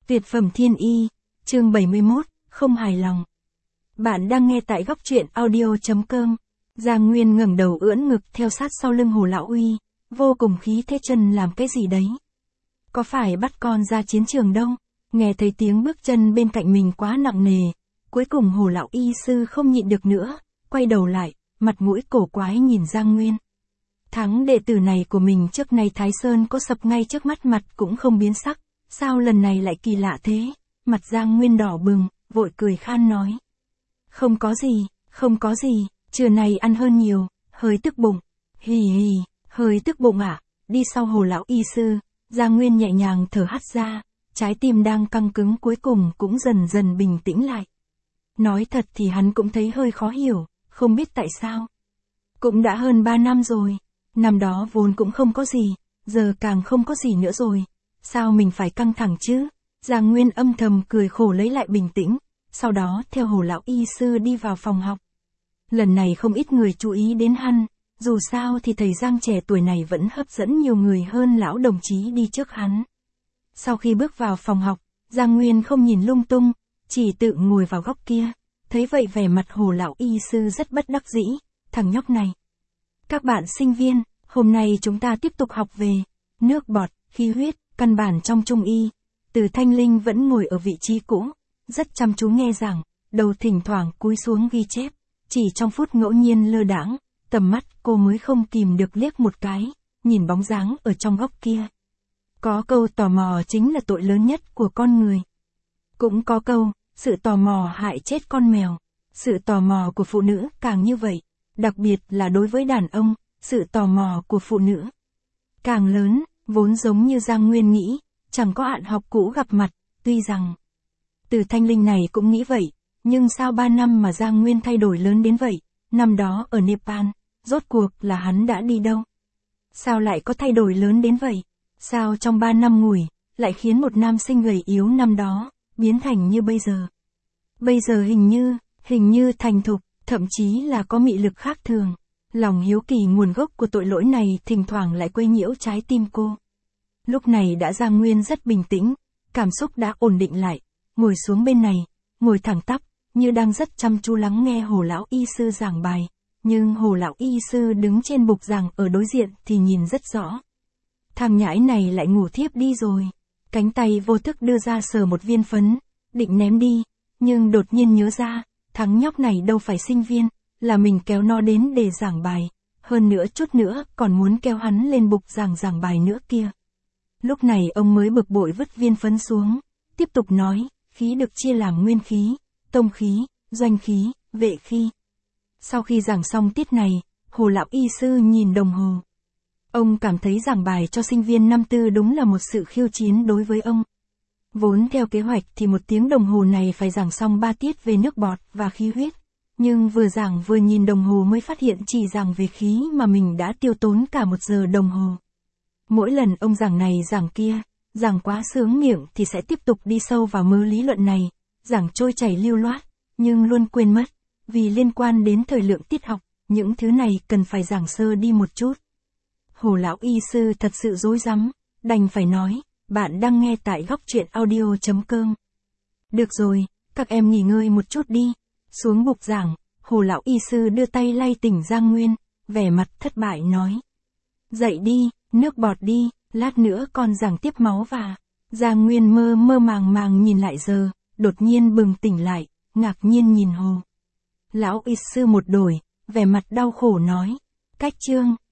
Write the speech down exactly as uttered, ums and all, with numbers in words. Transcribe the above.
Tuyệt phẩm thiên y, chương bảy mươi mốt, không hài lòng. Bạn đang nghe tại góc truyện audio.com. Giang Nguyên ngẩng đầu ưỡn ngực theo sát sau lưng Hồ Lão Uy, vô cùng khí thế. Chân làm cái gì đấy? Có phải bắt con ra chiến trường đâu? Nghe thấy tiếng bước chân bên cạnh mình quá nặng nề, cuối cùng Hồ Lão Y sư không nhịn được nữa, quay đầu lại, mặt mũi cổ quái nhìn Giang Nguyên. Tháng đệ tử này của mình trước nay Thái Sơn có sập ngay trước mắt, mặt cũng không biến sắc, sao lần này lại kỳ lạ thế? Mặt Giang Nguyên đỏ bừng, vội cười khan nói. Không có gì, không có gì, trưa nay ăn hơn nhiều, hơi tức bụng. Hì hì, hơi tức bụng ạ. À? Đi sau Hồ Lão Y sư, Giang Nguyên nhẹ nhàng thở hắt ra, trái tim đang căng cứng cuối cùng cũng dần dần bình tĩnh lại. Nói thật thì hắn cũng thấy hơi khó hiểu, không biết tại sao. Cũng đã hơn ba năm rồi, năm đó vốn cũng không có gì, giờ càng không có gì nữa rồi. Sao mình phải căng thẳng chứ? Giang Nguyên âm thầm cười khổ lấy lại bình tĩnh, sau đó theo Hồ Lão Y sư đi vào phòng học. Lần này không ít người chú ý đến hắn, dù sao thì thầy Giang trẻ tuổi này vẫn hấp dẫn nhiều người hơn lão đồng chí đi trước hắn. Sau khi bước vào phòng học, Giang Nguyên không nhìn lung tung, chỉ tự ngồi vào góc kia. Thấy vậy vẻ mặt Hồ Lão Y sư rất bất đắc dĩ, thằng nhóc này. Các bạn sinh viên, hôm nay chúng ta tiếp tục học về nước bọt, khí huyết, căn bản trong trung y. Từ Thanh Linh vẫn ngồi ở vị trí cũ, rất chăm chú nghe giảng, đầu thỉnh thoảng cúi xuống ghi chép. Chỉ trong phút ngẫu nhiên lơ đãng, tầm mắt cô mới không kìm được liếc một cái, nhìn bóng dáng ở trong góc kia. Có câu tò mò chính là tội lớn nhất của con người. Cũng có câu, sự tò mò hại chết con mèo. Sự tò mò của phụ nữ càng như vậy, đặc biệt là đối với đàn ông, sự tò mò của phụ nữ càng lớn, vốn giống như Giang Nguyên nghĩ, chẳng có bạn học cũ gặp mặt, tuy rằng Từ Thanh Linh này cũng nghĩ vậy, nhưng sao ba năm mà Giang Nguyên thay đổi lớn đến vậy? Năm đó ở Nepal, rốt cuộc là hắn đã đi đâu? Sao lại có thay đổi lớn đến vậy? Sao trong ba năm ngủi, lại khiến một nam sinh gầy yếu năm đó, biến thành như bây giờ? Bây giờ hình như, hình như thành thục, thậm chí là có mị lực khác thường. Lòng hiếu kỳ nguồn gốc của tội lỗi này thỉnh thoảng lại quấy nhiễu trái tim cô. Lúc này đã Giang Nguyên rất bình tĩnh, cảm xúc đã ổn định lại, ngồi xuống bên này, ngồi thẳng tắp, như đang rất chăm chú lắng nghe Hồ Lão Y sư giảng bài. Nhưng Hồ Lão Y sư đứng trên bục giảng ở đối diện thì nhìn rất rõ. Thằng nhãi này lại ngủ thiếp đi rồi. Cánh tay vô thức đưa ra sờ một viên phấn, định ném đi, nhưng đột nhiên nhớ ra, thằng nhóc này đâu phải sinh viên, là mình kéo nó đến để giảng bài, hơn nữa chút nữa còn muốn kéo hắn lên bục giảng giảng bài nữa kia. Lúc này ông mới bực bội vứt viên phấn xuống, tiếp tục nói, khí được chia làm nguyên khí, tông khí, doanh khí, vệ khí. Sau khi giảng xong tiết này, Hồ Lão Y sư nhìn đồng hồ. Ông cảm thấy giảng bài cho sinh viên năm tư đúng là một sự khiêu chiến đối với ông. Vốn theo kế hoạch thì một tiếng đồng hồ này phải giảng xong ba tiết về nước bọt và khí huyết. Nhưng vừa giảng vừa nhìn đồng hồ mới phát hiện chỉ giảng về khí mà mình đã tiêu tốn cả một giờ đồng hồ. Mỗi lần ông giảng này giảng kia, giảng quá sướng miệng thì sẽ tiếp tục đi sâu vào mớ lý luận này, giảng trôi chảy lưu loát, nhưng luôn quên mất, vì liên quan đến thời lượng tiết học, những thứ này cần phải giảng sơ đi một chút. Hồ Lão Y sư thật sự rối rắm, đành phải nói, bạn đang nghe tại góc truyện audio.com. Được rồi, các em nghỉ ngơi một chút đi. Xuống bục giảng, Hồ Lão Y sư đưa tay lay tỉnh Giang Nguyên, vẻ mặt thất bại nói. Dậy đi, nước bọt đi, lát nữa con giảng tiếp máu và. Giang Nguyên mơ mơ màng màng nhìn lại giờ, đột nhiên bừng tỉnh lại, ngạc nhiên nhìn Hồ Lão Y sư một đổi, vẻ mặt đau khổ nói. Cách chương,